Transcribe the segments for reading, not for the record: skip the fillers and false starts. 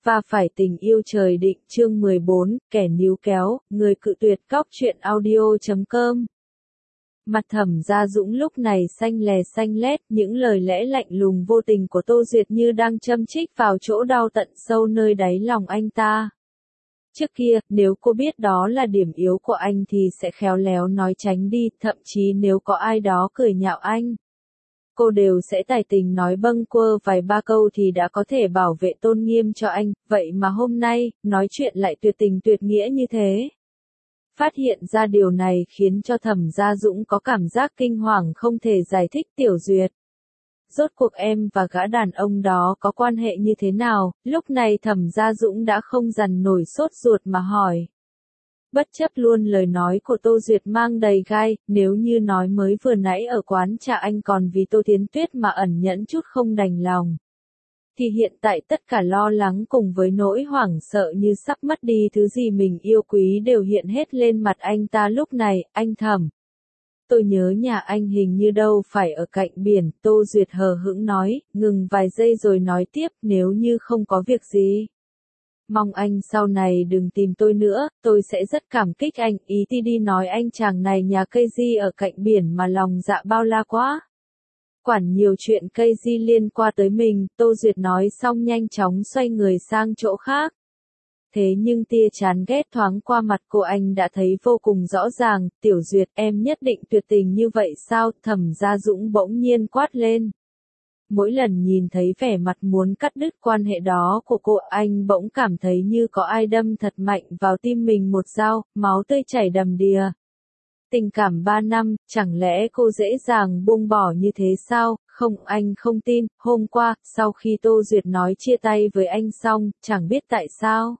và phải tình yêu trời định chương 14, kẻ níu kéo, người cự tuyệt cóc truyện audio.com. Mặt Thẩm Gia Dũng lúc này xanh lè xanh lét, những lời lẽ lạnh lùng vô tình của Tô Duyệt như đang châm chích vào chỗ đau tận sâu nơi đáy lòng anh ta. Trước kia, nếu cô biết đó là điểm yếu của anh thì sẽ khéo léo nói tránh đi, thậm chí nếu có ai đó cười nhạo anh, cô đều sẽ tài tình nói bâng quơ vài ba câu thì đã có thể bảo vệ tôn nghiêm cho anh, vậy mà hôm nay, nói chuyện lại tuyệt tình tuyệt nghĩa như thế. Phát hiện ra điều này khiến cho Thẩm Gia Dũng có cảm giác kinh hoàng không thể giải thích. Tiểu Duyệt, rốt cuộc em và gã đàn ông đó có quan hệ như thế nào? Lúc này Thẩm Gia Dũng đã không dằn nổi sốt ruột mà hỏi. Bất chấp luôn lời nói của Tô Duyệt mang đầy gai, nếu như nói mới vừa nãy ở quán trà anh còn vì Tô Thiến Tuyết mà ẩn nhẫn chút không đành lòng, thì hiện tại tất cả lo lắng cùng với nỗi hoảng sợ như sắp mất đi thứ gì mình yêu quý đều hiện hết lên mặt anh ta. Lúc này, anh Thẩm, tôi nhớ nhà anh hình như đâu phải ở cạnh biển. Tô Duyệt hờ hững nói, ngừng vài giây rồi nói tiếp, nếu như không có việc gì, mong anh sau này đừng tìm tôi nữa, tôi sẽ rất cảm kích anh. Ý thì đi nói anh chàng này nhà cây di ở cạnh biển mà lòng dạ bao la quá, quản nhiều chuyện cây di liên quan tới mình. Tô Duyệt nói xong nhanh chóng xoay người sang chỗ khác. Thế nhưng tia chán ghét thoáng qua mặt cô anh đã thấy vô cùng rõ ràng. Tiểu Duyệt, em nhất định tuyệt tình như vậy sao? Thẩm Gia Dũng bỗng nhiên quát lên. Mỗi lần nhìn thấy vẻ mặt muốn cắt đứt quan hệ đó của cô, anh bỗng cảm thấy như có ai đâm thật mạnh vào tim mình một dao, máu tươi chảy đầm đìa. Tình cảm 3 năm, chẳng lẽ cô dễ dàng buông bỏ như thế sao? Không, anh không tin. Hôm qua, sau khi Tô Duyệt nói chia tay với anh xong, chẳng biết tại sao,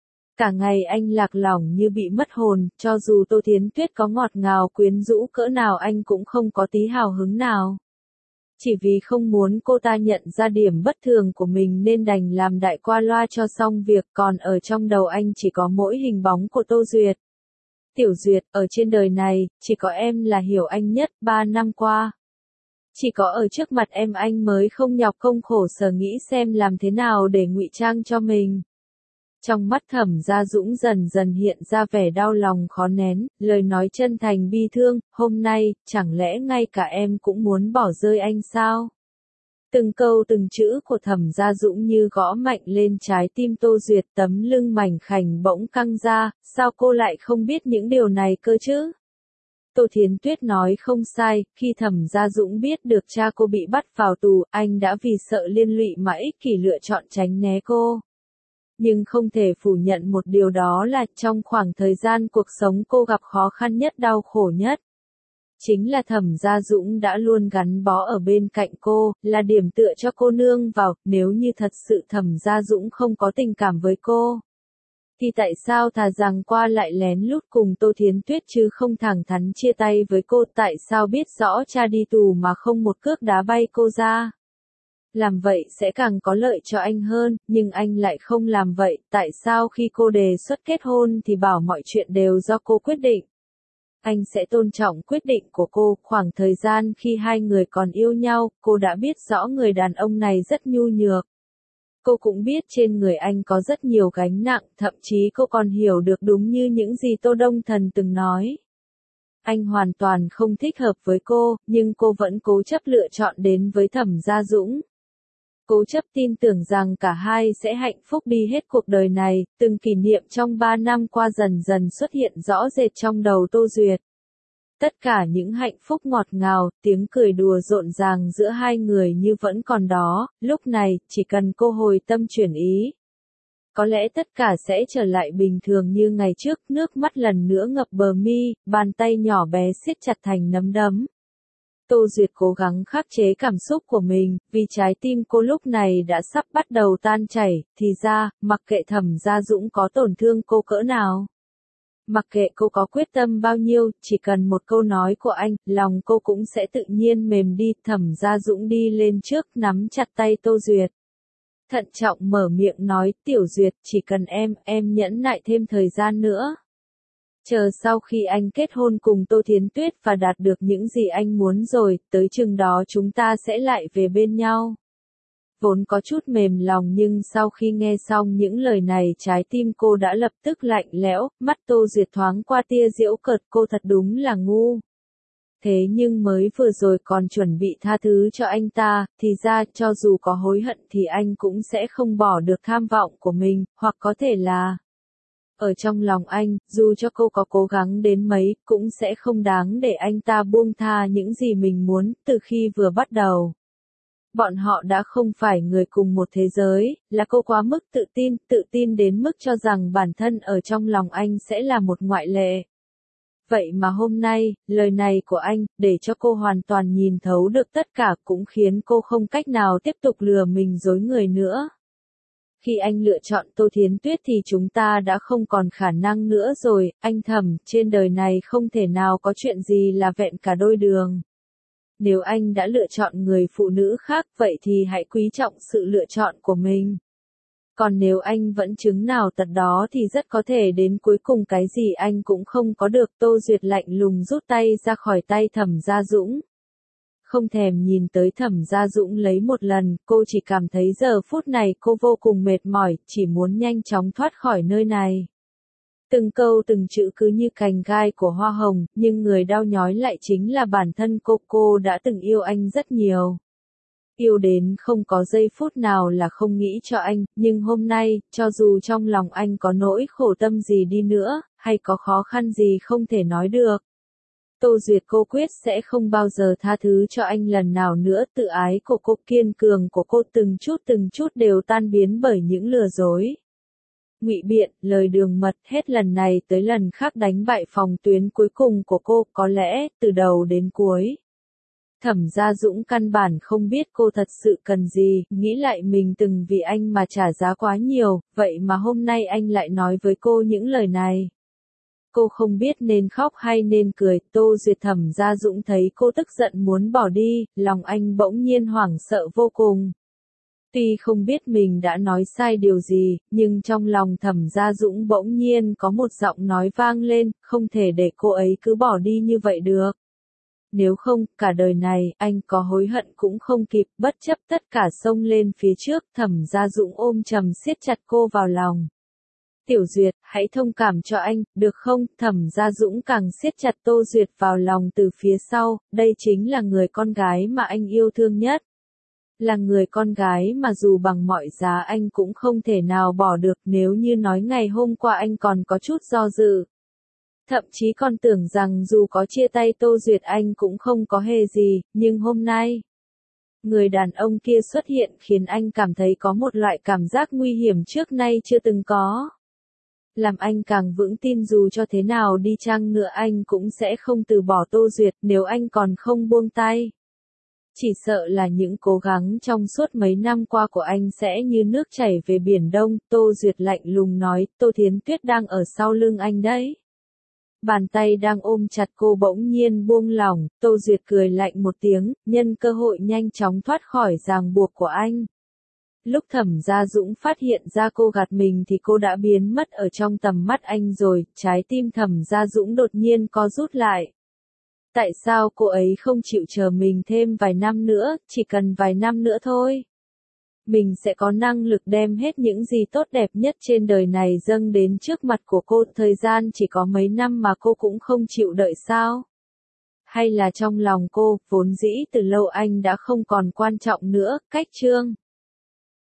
cả ngày anh lạc lõng như bị mất hồn, cho dù Tô Thiến Tuyết có ngọt ngào quyến rũ cỡ nào anh cũng không có tí hào hứng nào. Chỉ vì không muốn cô ta nhận ra điểm bất thường của mình nên đành làm đại qua loa cho xong việc, còn ở trong đầu anh chỉ có mỗi hình bóng của Tô Duyệt. Tiểu Duyệt, ở trên đời này, chỉ có em là hiểu anh nhất. 3 năm qua, chỉ có ở trước mặt em anh mới không nhọc công khổ sở nghĩ xem làm thế nào để ngụy trang cho mình. Trong mắt Thẩm Gia Dũng dần dần hiện ra vẻ đau lòng khó nén, lời nói chân thành bi thương, hôm nay, chẳng lẽ ngay cả em cũng muốn bỏ rơi anh sao? Từng câu từng chữ của Thẩm Gia Dũng như gõ mạnh lên trái tim Tô Duyệt, tấm lưng mảnh khảnh bỗng căng ra, sao cô lại không biết những điều này cơ chứ? Tô Thiến Tuyết nói không sai, khi Thẩm Gia Dũng biết được cha cô bị bắt vào tù, anh đã vì sợ liên lụy mà ích kỷ lựa chọn tránh né cô. Nhưng không thể phủ nhận một điều đó là trong khoảng thời gian cuộc sống cô gặp khó khăn nhất, đau khổ nhất, chính là Thẩm Gia Dũng đã luôn gắn bó ở bên cạnh cô, là điểm tựa cho cô nương vào. Nếu như thật sự Thẩm Gia Dũng không có tình cảm với cô, thì tại sao thà rằng qua lại lén lút cùng Tô Thiến Tuyết chứ không thẳng thắn chia tay với cô? Tại sao biết rõ cha đi tù mà không một cước đá bay cô ra? Làm vậy sẽ càng có lợi cho anh hơn, nhưng anh lại không làm vậy. Tại sao khi cô đề xuất kết hôn thì bảo mọi chuyện đều do cô quyết định? Anh sẽ tôn trọng quyết định của cô. Khoảng thời gian khi hai người còn yêu nhau, cô đã biết rõ người đàn ông này rất nhu nhược. Cô cũng biết trên người anh có rất nhiều gánh nặng, thậm chí cô còn hiểu được đúng như những gì Tô Đông Thần từng nói. Anh hoàn toàn không thích hợp với cô, nhưng cô vẫn cố chấp lựa chọn đến với Thẩm Gia Dũng. Cố chấp tin tưởng rằng cả hai sẽ hạnh phúc đi hết cuộc đời này. Từng kỷ niệm trong 3 năm qua dần dần xuất hiện rõ rệt trong đầu Tô Duyệt. Tất cả những hạnh phúc ngọt ngào, tiếng cười đùa rộn ràng giữa hai người như vẫn còn đó. Lúc này, chỉ cần cô hồi tâm chuyển ý, có lẽ tất cả sẽ trở lại bình thường như ngày trước. Nước mắt lần nữa ngập bờ mi, bàn tay nhỏ bé siết chặt thành nắm đấm. Tô Duyệt cố gắng khắc chế cảm xúc của mình, vì trái tim cô lúc này đã sắp bắt đầu tan chảy. Thì ra, mặc kệ Thẩm Gia Dũng có tổn thương cô cỡ nào, mặc kệ cô có quyết tâm bao nhiêu, chỉ cần một câu nói của anh, lòng cô cũng sẽ tự nhiên mềm đi. Thẩm Gia Dũng đi lên trước, nắm chặt tay Tô Duyệt, thận trọng mở miệng nói, Tiểu Duyệt, chỉ cần em nhẫn nại thêm thời gian nữa. Chờ sau khi anh kết hôn cùng Tô Thiến Tuyết và đạt được những gì anh muốn rồi, tới chừng đó chúng ta sẽ lại về bên nhau. Vốn có chút mềm lòng nhưng sau khi nghe xong những lời này trái tim cô đã lập tức lạnh lẽo, mắt Tô Duyệt thoáng qua tia giễu cợt, cô thật đúng là ngu. Thế nhưng mới vừa rồi còn chuẩn bị tha thứ cho anh ta, thì ra cho dù có hối hận thì anh cũng sẽ không bỏ được tham vọng của mình, hoặc có thể là ở trong lòng anh, dù cho cô có cố gắng đến mấy, cũng sẽ không đáng để anh ta buông tha những gì mình muốn, từ khi vừa bắt đầu. Bọn họ đã không phải người cùng một thế giới, là cô quá mức tự tin đến mức cho rằng bản thân ở trong lòng anh sẽ là một ngoại lệ. Vậy mà hôm nay, lời này của anh, để cho cô hoàn toàn nhìn thấu được tất cả cũng khiến cô không cách nào tiếp tục lừa mình dối người nữa. Khi anh lựa chọn Tô Thiến Tuyết thì chúng ta đã không còn khả năng nữa rồi, anh Thẩm, trên đời này không thể nào có chuyện gì là vẹn cả đôi đường. Nếu anh đã lựa chọn người phụ nữ khác, vậy thì hãy quý trọng sự lựa chọn của mình. Còn nếu anh vẫn chứng nào tật đó thì rất có thể đến cuối cùng cái gì anh cũng không có được. Tô Duyệt lạnh lùng rút tay ra khỏi tay Thẩm Gia Dũng. Không thèm nhìn tới Thẩm Gia Dũng lấy một lần, cô chỉ cảm thấy giờ phút này cô vô cùng mệt mỏi, chỉ muốn nhanh chóng thoát khỏi nơi này. Từng câu từng chữ cứ như cành gai của hoa hồng, nhưng người đau nhói lại chính là bản thân cô đã từng yêu anh rất nhiều. Yêu đến không có giây phút nào là không nghĩ cho anh, nhưng hôm nay, cho dù trong lòng anh có nỗi khổ tâm gì đi nữa, hay có khó khăn gì không thể nói được. Tô Duyệt cô quyết sẽ không bao giờ tha thứ cho anh lần nào nữa, tự ái của cô, kiên cường của cô từng chút đều tan biến bởi những lừa dối. Ngụy biện, lời đường mật, hết lần này tới lần khác đánh bại phòng tuyến cuối cùng của cô, có lẽ, từ đầu đến cuối. Thẩm Gia Dũng căn bản không biết cô thật sự cần gì, nghĩ lại mình từng vì anh mà trả giá quá nhiều, vậy mà hôm nay anh lại nói với cô những lời này. Cô không biết nên khóc hay nên cười, Tô Duyệt. Thẩm Gia Dũng thấy cô tức giận muốn bỏ đi, lòng anh bỗng nhiên hoảng sợ vô cùng. Tuy không biết mình đã nói sai điều gì, nhưng trong lòng Thẩm Gia Dũng bỗng nhiên có một giọng nói vang lên, không thể để cô ấy cứ bỏ đi như vậy được. Nếu không, cả đời này, anh có hối hận cũng không kịp, bất chấp tất cả xông lên phía trước, Thẩm Gia Dũng ôm chầm siết chặt cô vào lòng. Tiểu Duyệt, hãy thông cảm cho anh, được không? Thẩm Gia Dũng càng siết chặt Tô Duyệt vào lòng từ phía sau, đây chính là người con gái mà anh yêu thương nhất. Là người con gái mà dù bằng mọi giá anh cũng không thể nào bỏ được, nếu như nói ngày hôm qua anh còn có chút do dự. Thậm chí còn tưởng rằng dù có chia tay Tô Duyệt anh cũng không có hề gì, nhưng hôm nay, người đàn ông kia xuất hiện khiến anh cảm thấy có một loại cảm giác nguy hiểm trước nay chưa từng có. Làm anh càng vững tin dù cho thế nào đi chăng nữa anh cũng sẽ không từ bỏ Tô Duyệt nếu anh còn không buông tay. Chỉ sợ là những cố gắng trong suốt mấy năm qua của anh sẽ như nước chảy về biển Đông. Tô Duyệt lạnh lùng nói, Tô Thiến Tuyết đang ở sau lưng anh đấy. Bàn tay đang ôm chặt cô bỗng nhiên buông lỏng, Tô Duyệt cười lạnh một tiếng, nhân cơ hội nhanh chóng thoát khỏi ràng buộc của anh. Lúc Thẩm Gia Dũng phát hiện ra cô gạt mình thì cô đã biến mất ở trong tầm mắt anh rồi, trái tim Thẩm Gia Dũng đột nhiên co rút lại. Tại sao cô ấy không chịu chờ mình thêm vài năm nữa, chỉ cần vài năm nữa thôi. Mình sẽ có năng lực đem hết những gì tốt đẹp nhất trên đời này dâng đến trước mặt của cô, thời gian chỉ có mấy năm mà cô cũng không chịu đợi sao? Hay là trong lòng cô, vốn dĩ từ lâu anh đã không còn quan trọng nữa, cách chương.